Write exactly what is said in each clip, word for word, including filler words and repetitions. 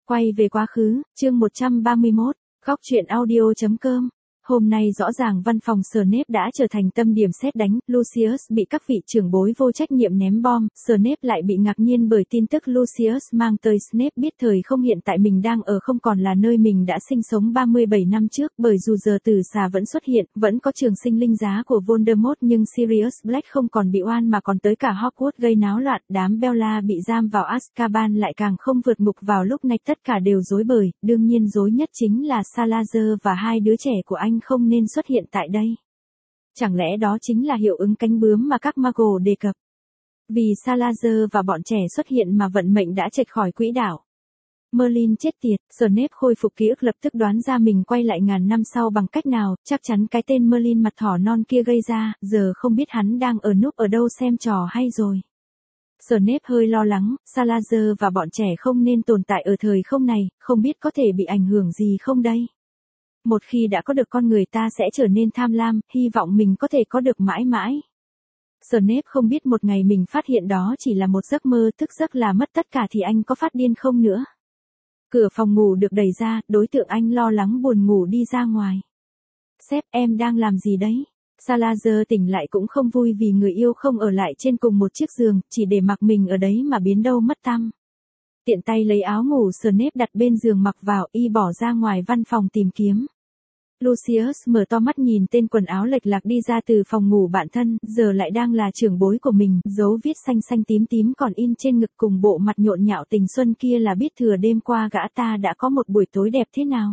Quay về quá khứ, chương một trăm ba mươi mốt, góc truyện audio chấm com. Hôm nay rõ ràng văn phòng Snape đã trở thành tâm điểm sét đánh, Lucius bị các vị trưởng bối vô trách nhiệm ném bom, Snape lại bị ngạc nhiên bởi tin tức Lucius mang tới Snape biết thời không hiện tại mình đang ở không còn là nơi mình đã sinh sống ba mươi bảy năm trước, bởi dù giờ tử xà vẫn xuất hiện, vẫn có trường sinh linh giá của Voldemort nhưng Sirius Black không còn bị oan mà còn tới cả Hogwarts gây náo loạn, đám Bella bị giam vào Azkaban lại càng không vượt ngục vào lúc này tất cả đều rối bời, đương nhiên rối nhất chính là Salazar và hai đứa trẻ của anh không nên xuất hiện tại đây. Chẳng lẽ đó chính là hiệu ứng cánh bướm mà các Muggle đề cập? Vì Salazar và bọn trẻ xuất hiện mà vận mệnh đã chệch khỏi quỹ đạo. Merlin chết tiệt, Snape khôi phục ký ức lập tức đoán ra mình quay lại ngàn năm sau bằng cách nào, chắc chắn cái tên Merlin mặt thỏ non kia gây ra, giờ không biết hắn đang ở núp ở đâu xem trò hay rồi. Snape hơi lo lắng, Salazar và bọn trẻ không nên tồn tại ở thời không này, không biết có thể bị ảnh hưởng gì không đây? Một khi đã có được con người ta sẽ trở nên tham lam, hy vọng mình có thể có được mãi mãi. Snape không biết một ngày mình phát hiện đó chỉ là một giấc mơ, thức giấc là mất tất cả thì anh có phát điên không nữa. Cửa phòng ngủ được đẩy ra, đối tượng anh lo lắng buồn ngủ đi ra ngoài. Sếp, em đang làm gì đấy? Salazar tỉnh lại cũng không vui vì người yêu không ở lại trên cùng một chiếc giường, chỉ để mặc mình ở đấy mà biến đâu mất tăm. Tiện tay lấy áo ngủ Snape đặt bên giường mặc vào, y bỏ ra ngoài văn phòng tìm kiếm. Lucius mở to mắt nhìn tên quần áo lệch lạc đi ra từ phòng ngủ bạn thân, giờ lại đang là trưởng bối của mình, dấu viết xanh xanh tím tím còn in trên ngực cùng bộ mặt nhộn nhạo tình xuân kia là biết thừa đêm qua gã ta đã có một buổi tối đẹp thế nào.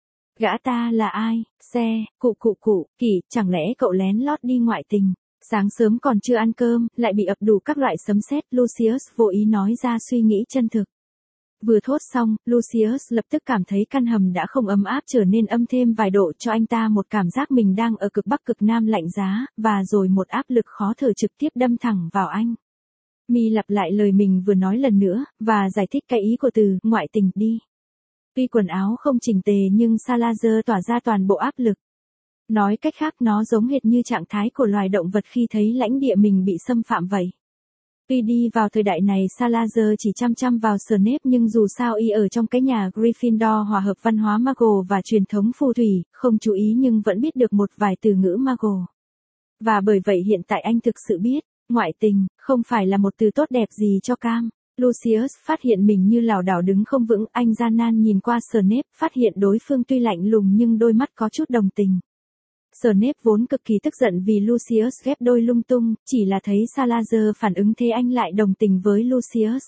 Gã ta là ai? Xe, cụ cụ cụ, Kỷ, chẳng lẽ cậu lén lót đi ngoại tình? Sáng sớm còn chưa ăn cơm, lại bị ập đủ các loại sấm sét, Lucius vô ý nói ra suy nghĩ chân thực. Vừa thốt xong, Lucius lập tức cảm thấy căn hầm đã không ấm áp trở nên âm thêm vài độ cho anh ta một cảm giác mình đang ở cực bắc cực nam lạnh giá, và rồi một áp lực khó thở trực tiếp đâm thẳng vào anh. Mi lặp lại lời mình vừa nói lần nữa, và giải thích cái ý của từ ngoại tình đi. Tuy quần áo không chỉnh tề nhưng Salazar tỏa ra toàn bộ áp lực. Nói cách khác nó giống hệt như trạng thái của loài động vật khi thấy lãnh địa mình bị xâm phạm vậy. Tuy đi vào thời đại này Salazar chỉ chăm chăm vào Snape nhưng dù sao y ở trong cái nhà Gryffindor hòa hợp văn hóa Muggle và truyền thống phù thủy, không chú ý nhưng vẫn biết được một vài từ ngữ Muggle. Và bởi vậy hiện tại anh thực sự biết, ngoại tình, không phải là một từ tốt đẹp gì cho Cam. Lucius phát hiện mình như lảo đảo đứng không vững, anh gian nan nhìn qua Snape, phát hiện đối phương tuy lạnh lùng nhưng đôi mắt có chút đồng tình. Snape vốn cực kỳ tức giận vì Lucius ghép đôi lung tung, chỉ là thấy Salazar phản ứng thế anh lại đồng tình với Lucius.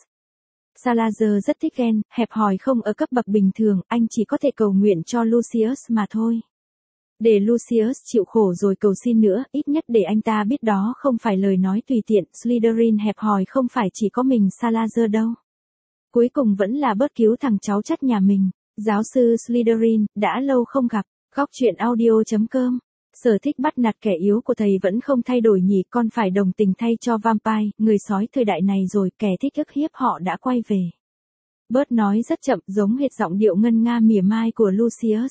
Salazar rất thích ghen, hẹp hòi không ở cấp bậc bình thường, anh chỉ có thể cầu nguyện cho Lucius mà thôi. Để Lucius chịu khổ rồi cầu xin nữa, ít nhất để anh ta biết đó không phải lời nói tùy tiện, Slytherin hẹp hòi không phải chỉ có mình Salazar đâu. Cuối cùng vẫn là bớt cứu thằng cháu chắt nhà mình, giáo sư Slytherin, đã lâu không gặp, góc truyện audio chấm com. Sở thích bắt nạt kẻ yếu của thầy vẫn không thay đổi nhỉ, con phải đồng tình thay cho vampire, người sói thời đại này rồi, kẻ thích ức hiếp họ đã quay về. Bớt nói rất chậm, giống hệt giọng điệu ngân nga mỉa mai của Lucius.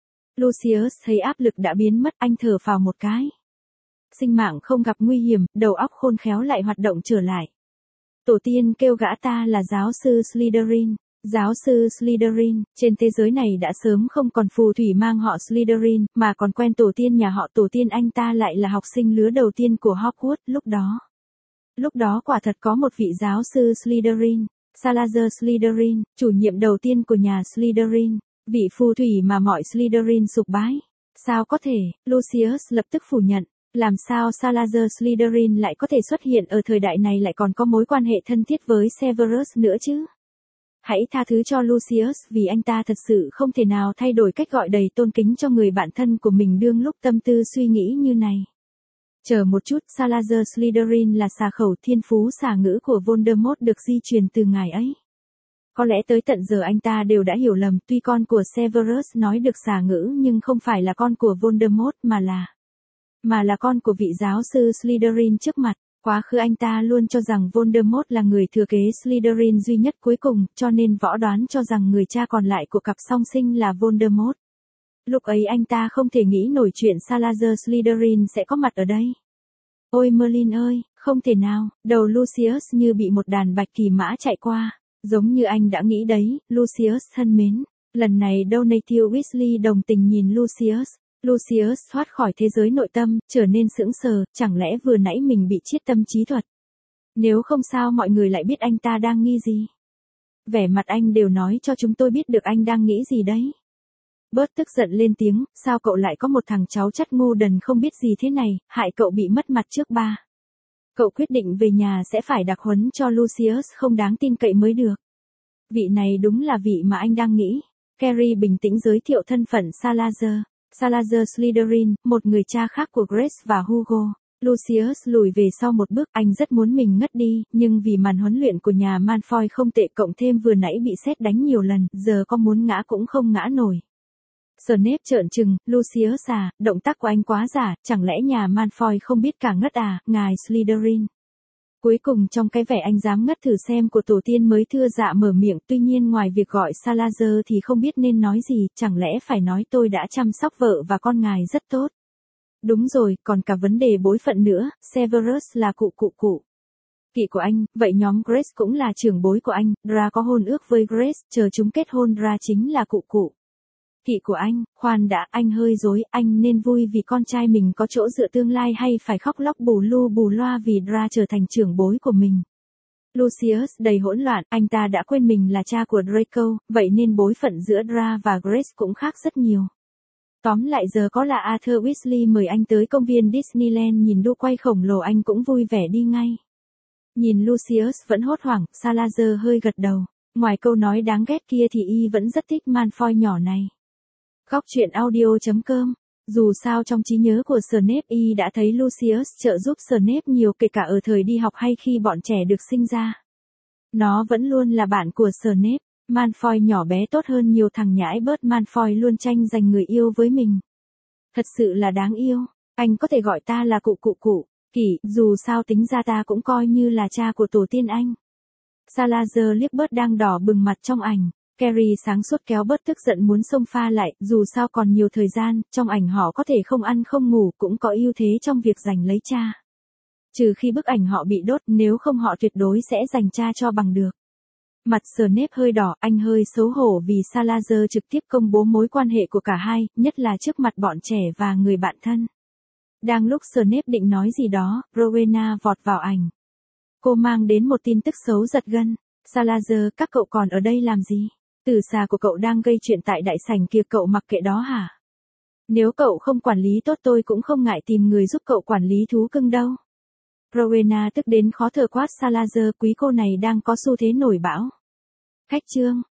Lucius thấy áp lực đã biến mất, anh thở phào một cái. Sinh mạng không gặp nguy hiểm, đầu óc khôn khéo lại hoạt động trở lại. Tổ tiên kêu gã ta là giáo sư Slytherin. Giáo sư Slytherin, trên thế giới này đã sớm không còn phù thủy mang họ Slytherin, mà còn quen tổ tiên nhà họ, tổ tiên anh ta lại là học sinh lứa đầu tiên của Hogwarts lúc đó. Lúc đó quả thật có một vị giáo sư Slytherin, Salazar Slytherin, chủ nhiệm đầu tiên của nhà Slytherin, vị phù thủy mà mọi Slytherin sục bái. Sao có thể? Lucius lập tức phủ nhận. Làm sao Salazar Slytherin lại có thể xuất hiện ở thời đại này lại còn có mối quan hệ thân thiết với Severus nữa chứ? Hãy tha thứ cho Lucius vì anh ta thật sự không thể nào thay đổi cách gọi đầy tôn kính cho người bạn thân của mình đương lúc tâm tư suy nghĩ như này. Chờ một chút, Salazar Slytherin là xà khẩu thiên phú xà ngữ của Voldemort được di truyền từ ngài ấy. Có lẽ tới tận giờ anh ta đều đã hiểu lầm, tuy con của Severus nói được xà ngữ nhưng không phải là con của Voldemort mà là... Mà là con của vị giáo sư Slytherin trước mặt. Quá khứ anh ta luôn cho rằng Voldemort là người thừa kế Slytherin duy nhất cuối cùng, cho nên võ đoán cho rằng người cha còn lại của cặp song sinh là Voldemort. Lúc ấy anh ta không thể nghĩ nổi chuyện Salazar Slytherin sẽ có mặt ở đây. Ôi Merlin ơi, không thể nào, đầu Lucius như bị một đàn bạch kỳ mã chạy qua. Giống như anh đã nghĩ đấy, Lucius thân mến. Lần này Donatil Weasley đồng tình nhìn Lucius. Lucius thoát khỏi thế giới nội tâm, trở nên sững sờ, chẳng lẽ vừa nãy mình bị chiết tâm trí thuật? Nếu không sao mọi người lại biết anh ta đang nghi gì? Vẻ mặt anh đều nói cho chúng tôi biết được anh đang nghĩ gì đấy. Bớt tức giận lên tiếng, sao cậu lại có một thằng cháu chắt ngu đần không biết gì thế này, hại cậu bị mất mặt trước ba. Cậu quyết định về nhà sẽ phải đặc huấn cho Lucius không đáng tin cậy mới được. Vị này đúng là vị mà anh đang nghĩ. Carrie bình tĩnh giới thiệu thân phận Salazar. Salazar Slytherin, một người cha khác của Grace và Hugo. Lucius lùi về sau một bước, anh rất muốn mình ngất đi, nhưng vì màn huấn luyện của nhà Malfoy không tệ cộng thêm vừa nãy bị sét đánh nhiều lần, giờ có muốn ngã cũng không ngã nổi. Snape trợn trừng, Lucius à, động tác của anh quá giả, chẳng lẽ nhà Malfoy không biết cả ngất à, ngài Slytherin. Cuối cùng trong cái vẻ anh dám ngất thử xem của tổ tiên mới thưa dạ mở miệng, tuy nhiên ngoài việc gọi Salazar thì không biết nên nói gì, chẳng lẽ phải nói tôi đã chăm sóc vợ và con ngài rất tốt. Đúng rồi, còn cả vấn đề bối phận nữa, Severus là cụ cụ cụ. Kỵ của anh, vậy nhóm Grace cũng là trưởng bối của anh, Dra có hôn ước với Grace, chờ chúng kết hôn Dra chính là cụ cụ. Kỵ của anh, khoan đã, anh hơi dối, anh nên vui vì con trai mình có chỗ dựa tương lai hay phải khóc lóc bù lu bù loa vì Dra trở thành trưởng bối của mình. Lucius đầy hỗn loạn, anh ta đã quên mình là cha của Draco, vậy nên bối phận giữa Dra và Grace cũng khác rất nhiều. Tóm lại giờ có là Arthur Weasley mời anh tới công viên Disneyland nhìn đu quay khổng lồ anh cũng vui vẻ đi ngay. Nhìn Lucius vẫn hốt hoảng, Salazar hơi gật đầu. Ngoài câu nói đáng ghét kia thì y vẫn rất thích Malfoy nhỏ này. Góc truyện audio chấm com. Dù sao trong trí nhớ của Snape y đã thấy Lucius trợ giúp Snape nhiều kể cả ở thời đi học hay khi bọn trẻ được sinh ra. Nó vẫn luôn là bạn của Snape. Malfoy nhỏ bé tốt hơn nhiều thằng nhãi bớt Malfoy luôn tranh giành người yêu với mình. Thật sự là đáng yêu. Anh có thể gọi ta là cụ cụ cụ. Kỷ, dù sao tính ra ta cũng coi như là cha của tổ tiên anh. Salazar liếc bớt đang đỏ bừng mặt trong ảnh. Carrie sáng suốt kéo bớt tức giận muốn xông pha lại, dù sao còn nhiều thời gian, trong ảnh họ có thể không ăn không ngủ cũng có ưu thế trong việc giành lấy cha. Trừ khi bức ảnh họ bị đốt, nếu không họ tuyệt đối sẽ giành cha cho bằng được. Mặt Snape hơi đỏ, anh hơi xấu hổ vì Salazar trực tiếp công bố mối quan hệ của cả hai, nhất là trước mặt bọn trẻ và người bạn thân. Đang lúc Snape định nói gì đó, Rowena vọt vào ảnh. Cô mang đến một tin tức xấu giật gân. Salazar, các cậu còn ở đây làm gì? Tử xà của cậu đang gây chuyện tại đại sảnh kia, cậu mặc kệ đó hả? Nếu cậu không quản lý tốt tôi cũng không ngại tìm người giúp cậu quản lý thú cưng đâu. Rowena tức đến khó thở quát Salazar, quý cô này đang có xu thế nổi bão. Khách trương.